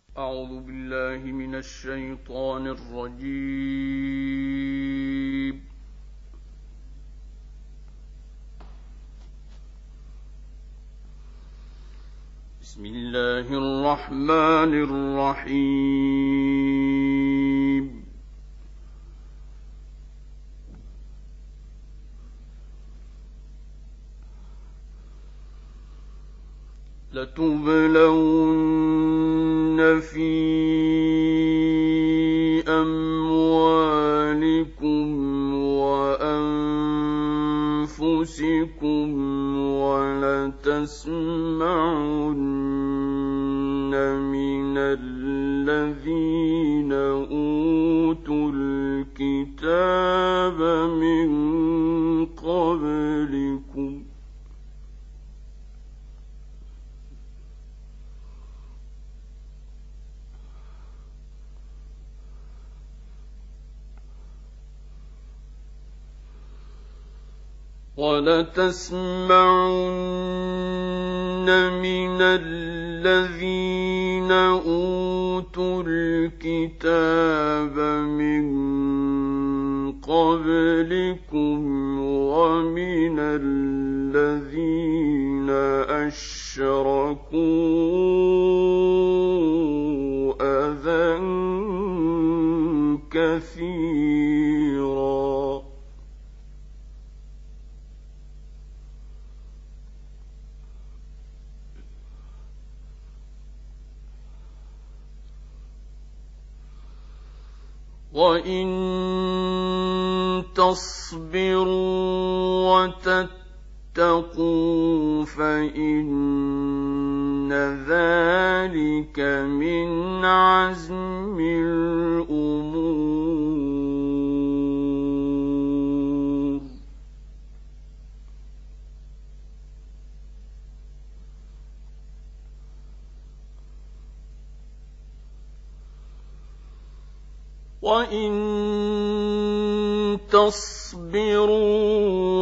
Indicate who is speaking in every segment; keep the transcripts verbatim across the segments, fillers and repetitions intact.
Speaker 1: أعوذ بالله من الشيطان الرجيم. بسم الله الرحمن الرحيم. لتبلون في أموالكم وأنفسكم ولتسمعن من الذين أوتوا الكتاب من قبلكم ولتسمعن من الذين أوتوا الكتاب من قبلكم ومن الذين أشركوا أذى كثيرا وَإِن تَصْبِرُوا وَتَتَّقُوا فَإِنَّ ذَلِكَ مِنْ عَزْمِ الْأُمُورِ. وَإِن تَصْبِرُوا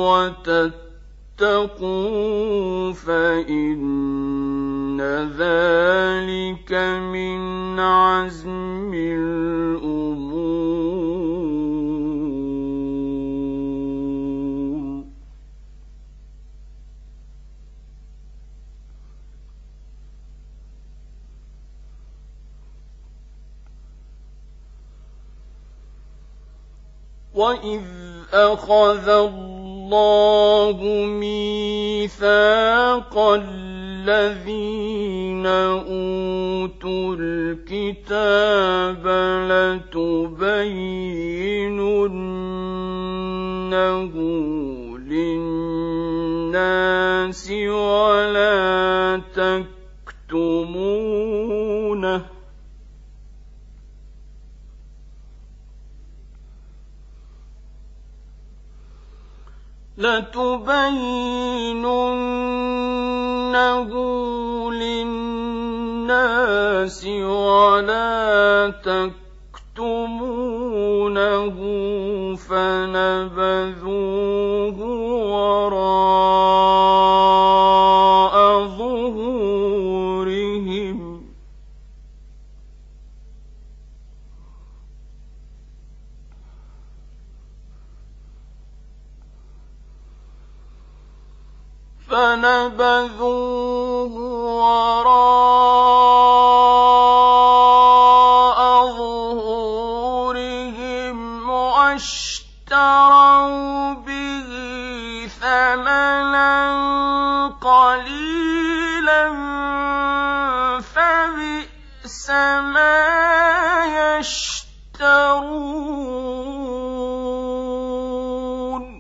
Speaker 1: وَتَتَّقُوا فَإِنَّ ذَلِكَ مِنْ عَزْمِ الْأُمُورِ. وَإِذْ أَخَذَ اللَّهُ مِيثَاقَ الَّذِينَ أُوتُوا الْكِتَابَ لَتُبَيِّنُنَّهُ لِلنَّاسِ وَلَا تَكْتُمُونَهُ لَتُبَيِّنُنَّهُ لِلنَّاسِ وَلَا تَكْتُمُونَهُ فَنَبَذُوهُ وَرَاءَ ظُهُورِهِمْ فَنَبَذُوهُ وَرَاءَ ظُهُورِهِمْ وَاشْتَرَوْا بِهِ ثَمَنًا قَلِيلًا فَبِئْسَ مَا يَشْتَرُونَ.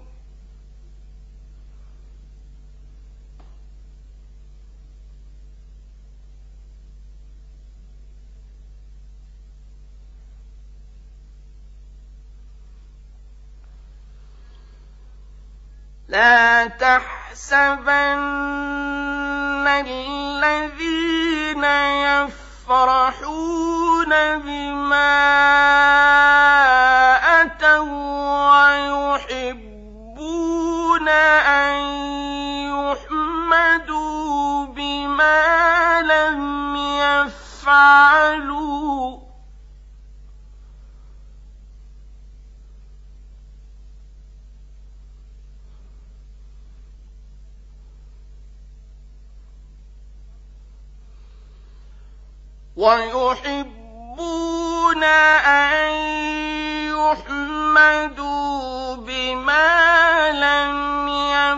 Speaker 1: لَا تَحْسَبَنَّ الَّذِينَ يَفْرَحُونَ بِمَا أَتَوا وَّيُحِبُّونَ أَن يُحْمَدُوا بِمَا لَمْ يَفْعَلُوا ويحبون أن يحمدوا بما لم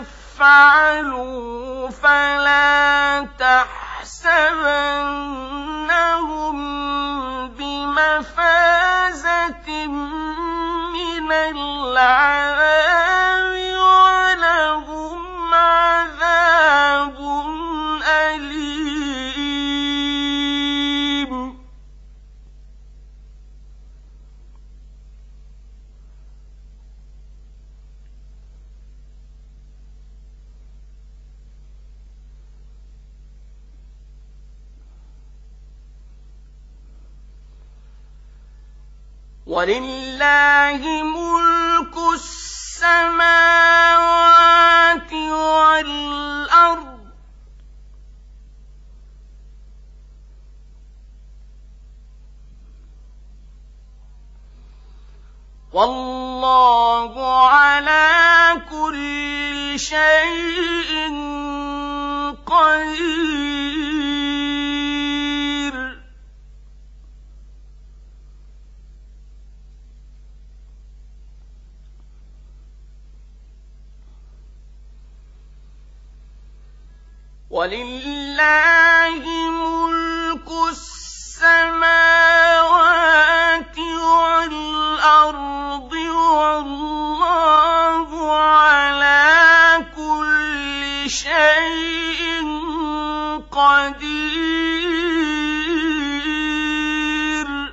Speaker 1: يفعلوا فلا تحسبنهم بمفازة من العذاب ولهم عذاب أليم. ولله ملك السماوات والأرض والله على كل شيء قدير. ولله ملك السماوات والأرض والله على كل شيء قدير.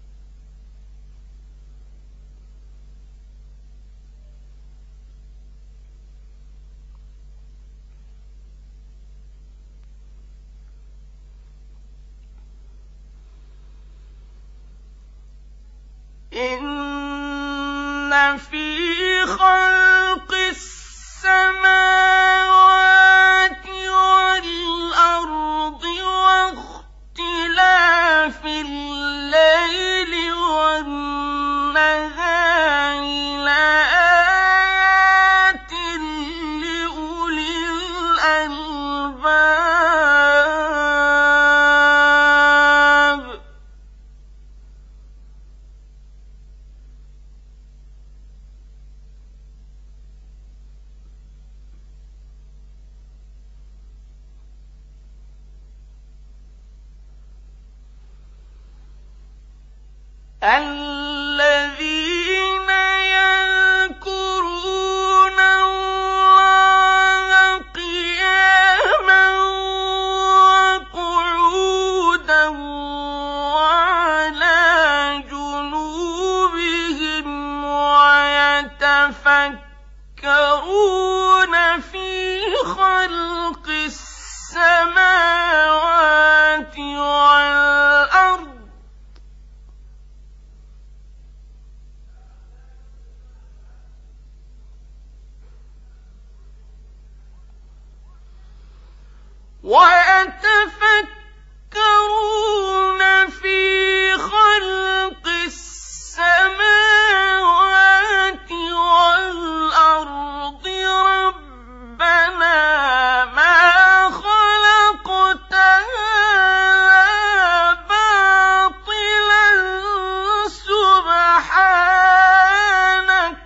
Speaker 1: إن في خلق السماوات والأرض واختلاف الليل والنهار لآيات لأولي الألباب. الذين يذكرون الله قياما وقعودا وعلى جنوبهم ويتفكرون في خلق السماوات والأرض ويتفكرون في خلق السماوات والأرض ربنا ما خلقت هذا باطلا سبحانك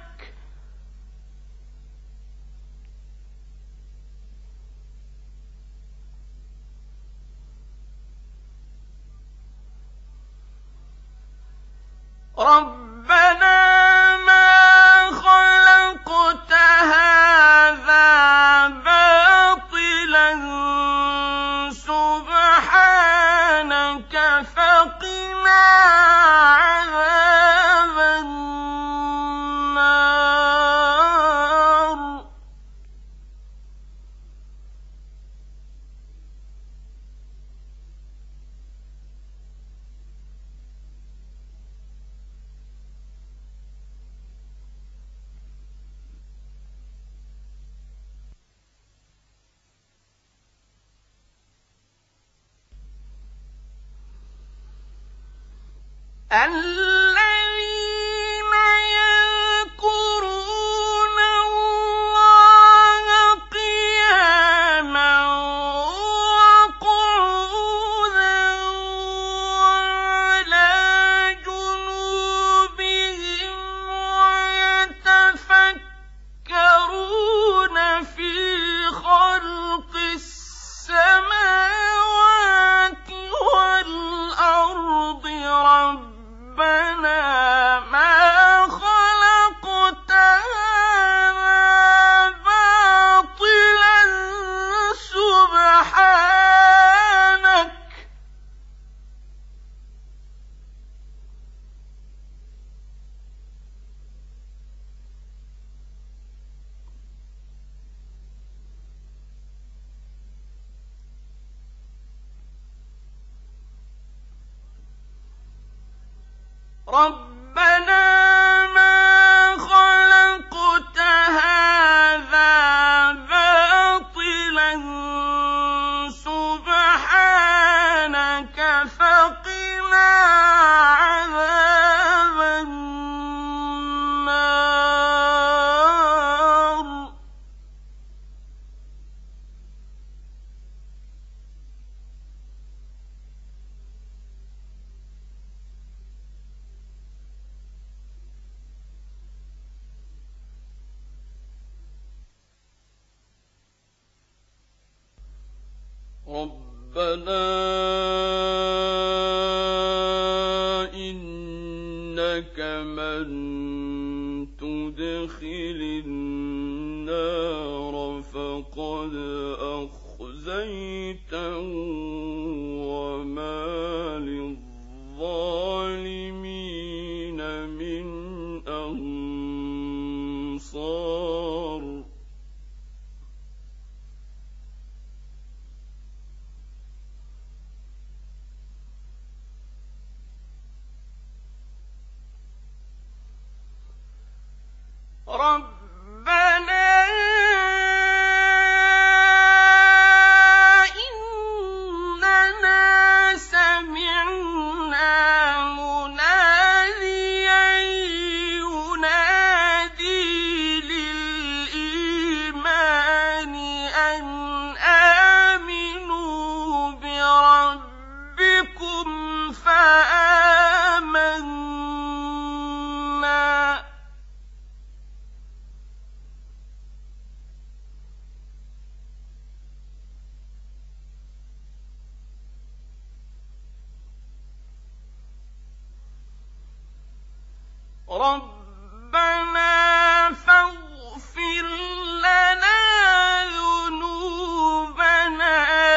Speaker 1: ربنا ما خلقت هذا باطلا سبحانك فقنا عذاب النار. الذين يذكرون الله قياما وقعودا رَبَّنَا مَا خَلَقْتَ هَٰذَا بَاطِلًا سُبْحَانَكَ فَقِنَا عَذَابَ النَّارِ. رَبَّنَا إِنَّكَ مَن تُدْخِلِ النَّارَ فَقَدْ أَخْزَيْتَهُ وَمَا لِلظَّالِمِينَ مِنْ أَنصَارٍ. رَبَّنَا إِنَّنَا سَمِعْنَا مُنَادِيًا يُنَادِي لِلْإِيمَانِ أَنْ آمِنُوا بِرَبِّكُمْ فَآمَنَّا. رَبَّنَا فَاغْفِرْ لَنَا ذُنُوبَنَا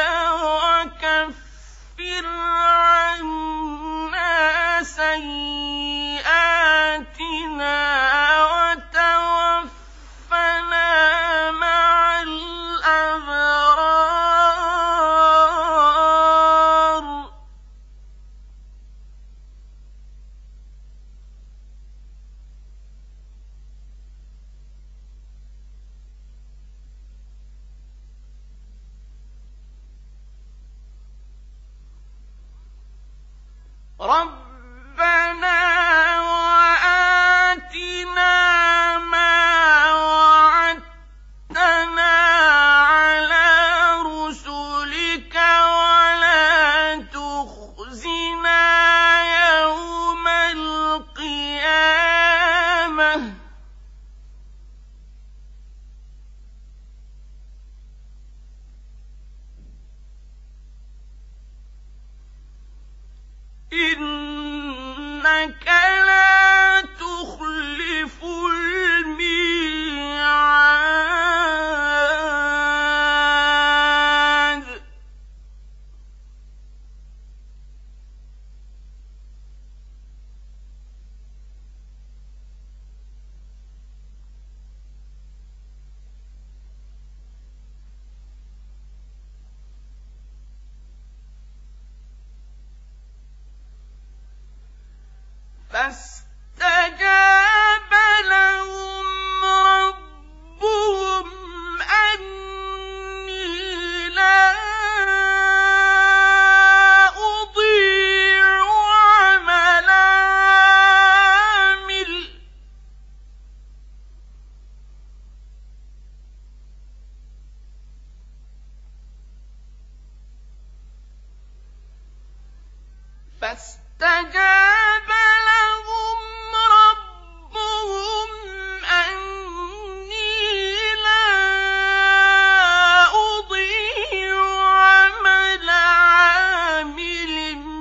Speaker 1: وَكَفِّرْ عَنَّا سَيِّئَاتِنَا وَتَوَفَّنَا مَعَ الْأَبْرَارِ. رَبَّنَا وَآتِنَا مَا وَعَدتَّنَا عَلَىٰ رُسُلِكَ وَلَا تُخْزِنَا يَوْمَ الْقِيَامَةِ. إِنَّكَ لَا تُخْلِفُ الْمِيعَادَ. فَاسْتَجَابَ لَهُمْ رَبُّهُمْ أَنِّي لَا أُضِيعُ عَمَلَ عَامِلٍ فَاسْتَجَابَ لَهُمْ رَبُّهُمْ أَنِّي لَا أُضِيعُ عَمَلَ عَامِلٍ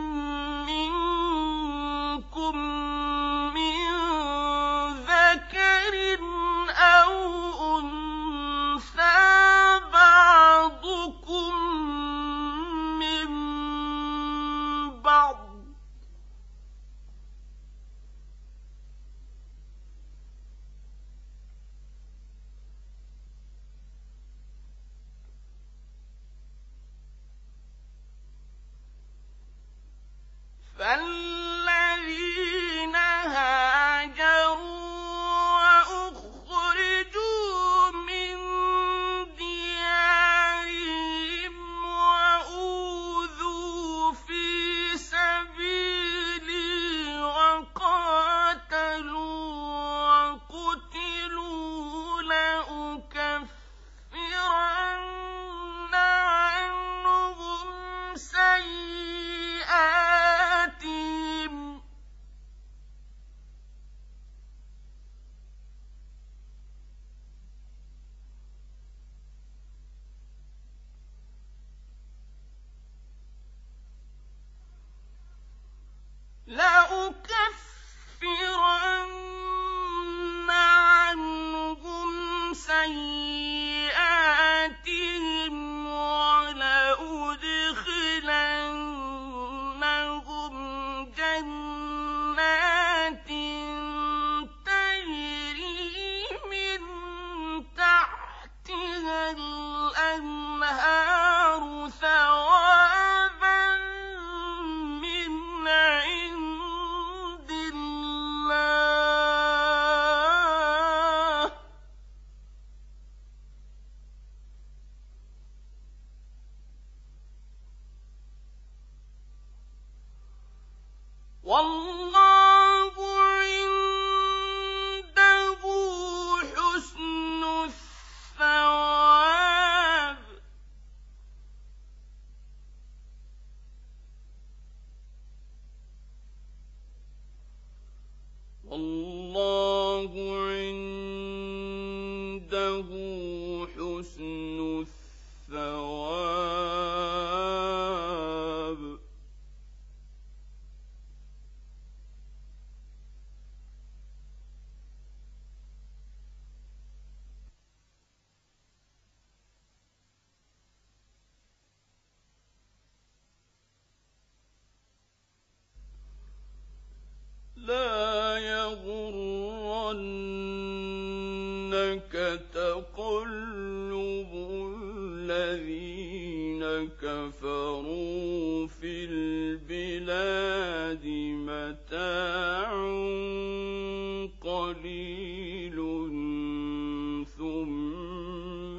Speaker 1: مِّنكُم مِّن ذَكَرٍ أَوْ أُنثَىٰ بَعْضُكُم مِّن بَعْضٍ ۖ فَالَّذِينَ سيئاتهم لأكفرن عنهم سيئاتهم ولأدخلنهم جنات تجري من تحتها الأنهار ثوابا من عند الله والله عنده حسن الثواب والله عنده حسن الثواب لا يغرنك تقلب الذين كفروا في البلاد متاع قليل ثم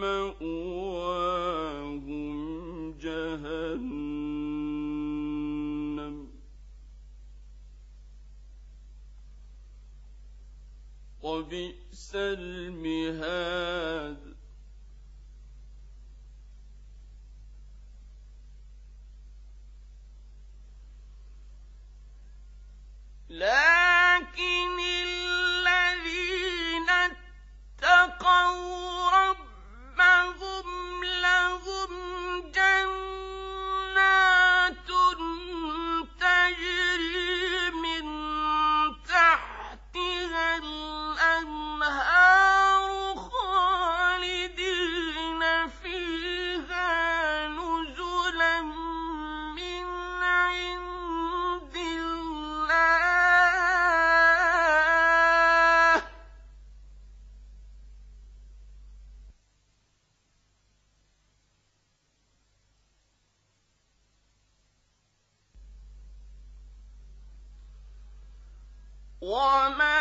Speaker 1: مأواهم جهنم وبئس المهاد لكن الذين اتقوا ربهم لهم جنات تجري من تحتها الأنهار خالدين فيها نزلا من عند الله وما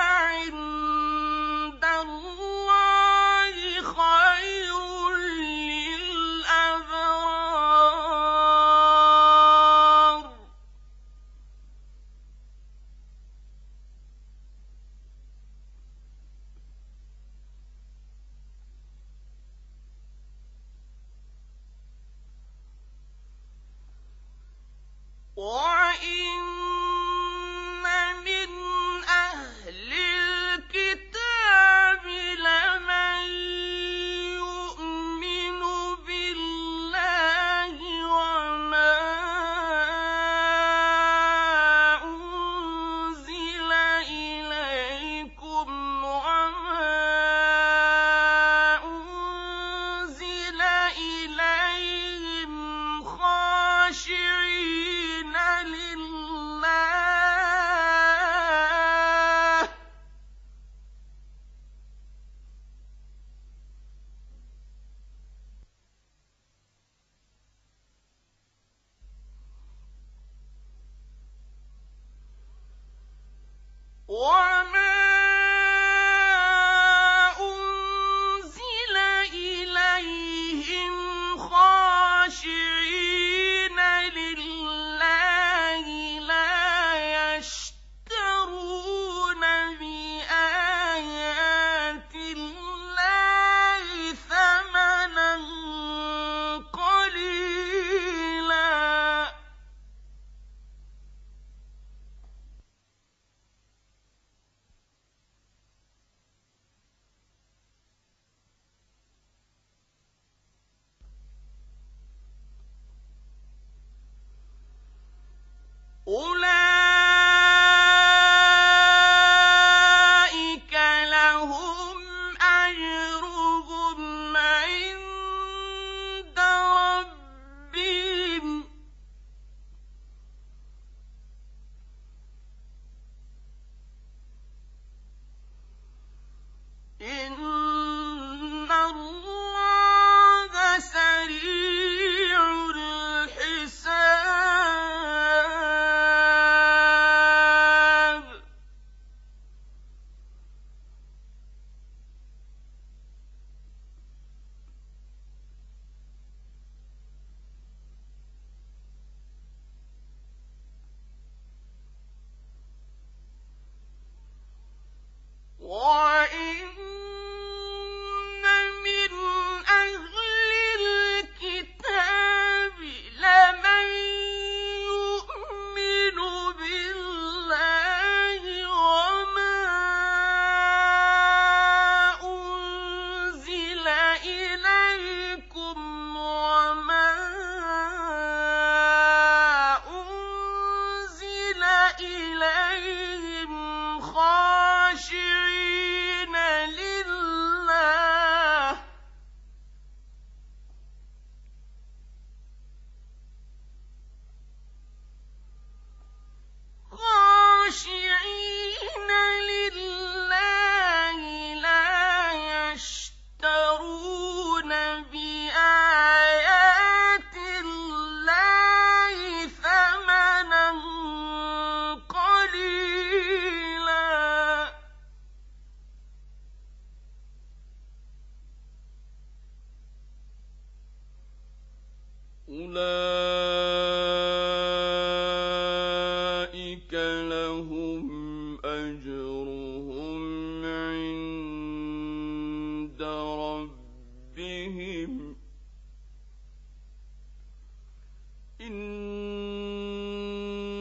Speaker 1: عند الله خير للأبرار وإن من أهل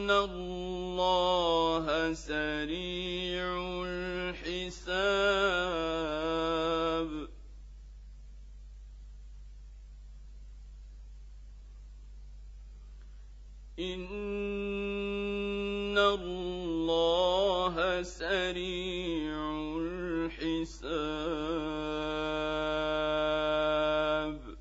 Speaker 1: اللَّهَ سَرِيعُ الْحِسَابِ إِنَّ اللَّهَ سَرِيعُ الْحِسَابِ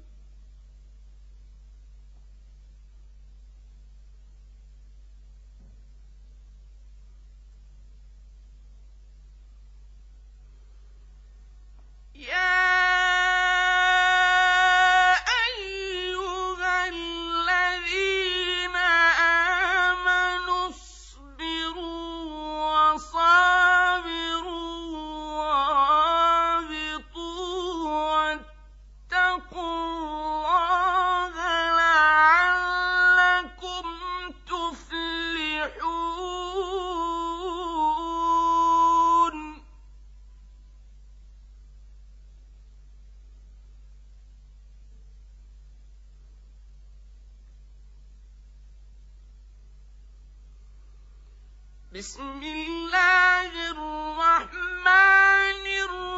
Speaker 1: بسم الله الرحمن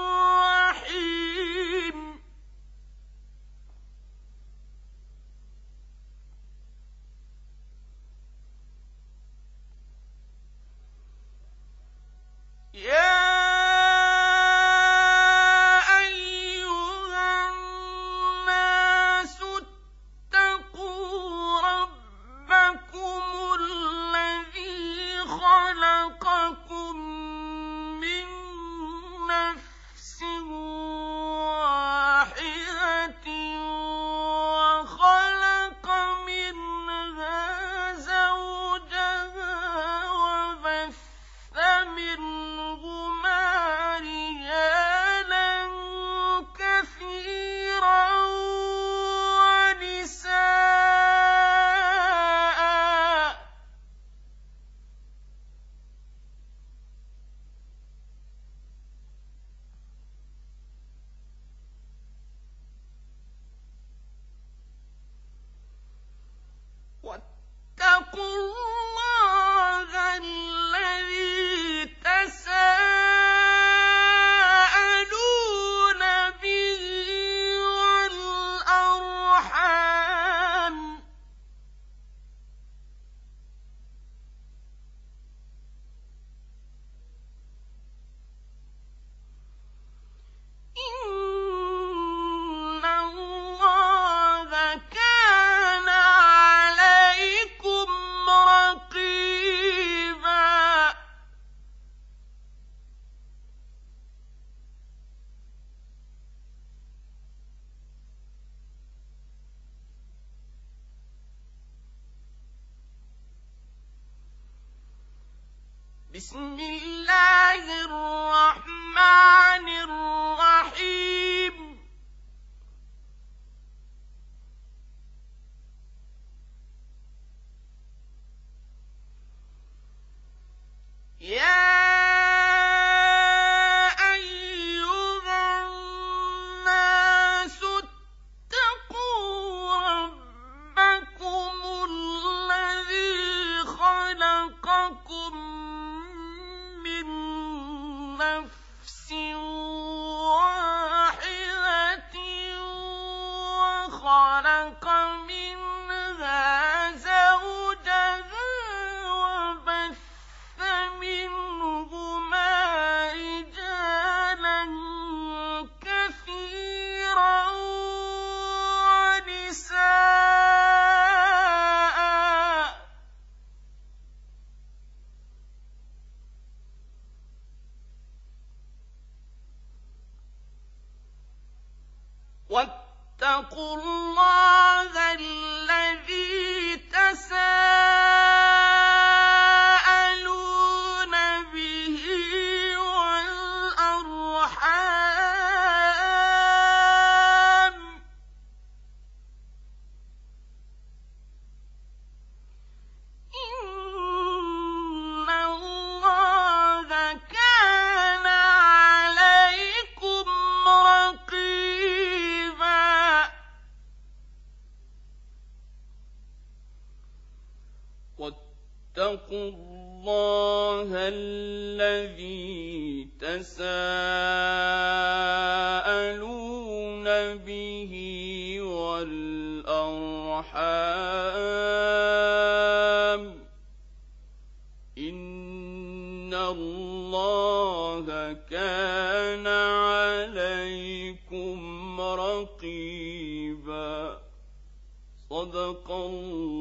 Speaker 1: الرحيم يا واتقوا الله الذي تساءلون به والأرحام إن الله كان عليكم رقيبا بسم الله الرحمن الرحيم يا أيها الناس اتقوا ربكم الذي خلقكم من نفس واحدة وخلق منها زوجها وبث منهما رجالا كثيرا ونساء واتقوا الله الذي تساءلون به والأرحام إن الله كان عليكم رقيبا واتقوا اللَّهَ الَّذِي تَسَاءَلُونَ بِهِ وَالْأَرْحَامَ ۚ إِنَّ اللَّهَ كَانَ عَلَيْكُمْ رَقِيبًا. صدق الله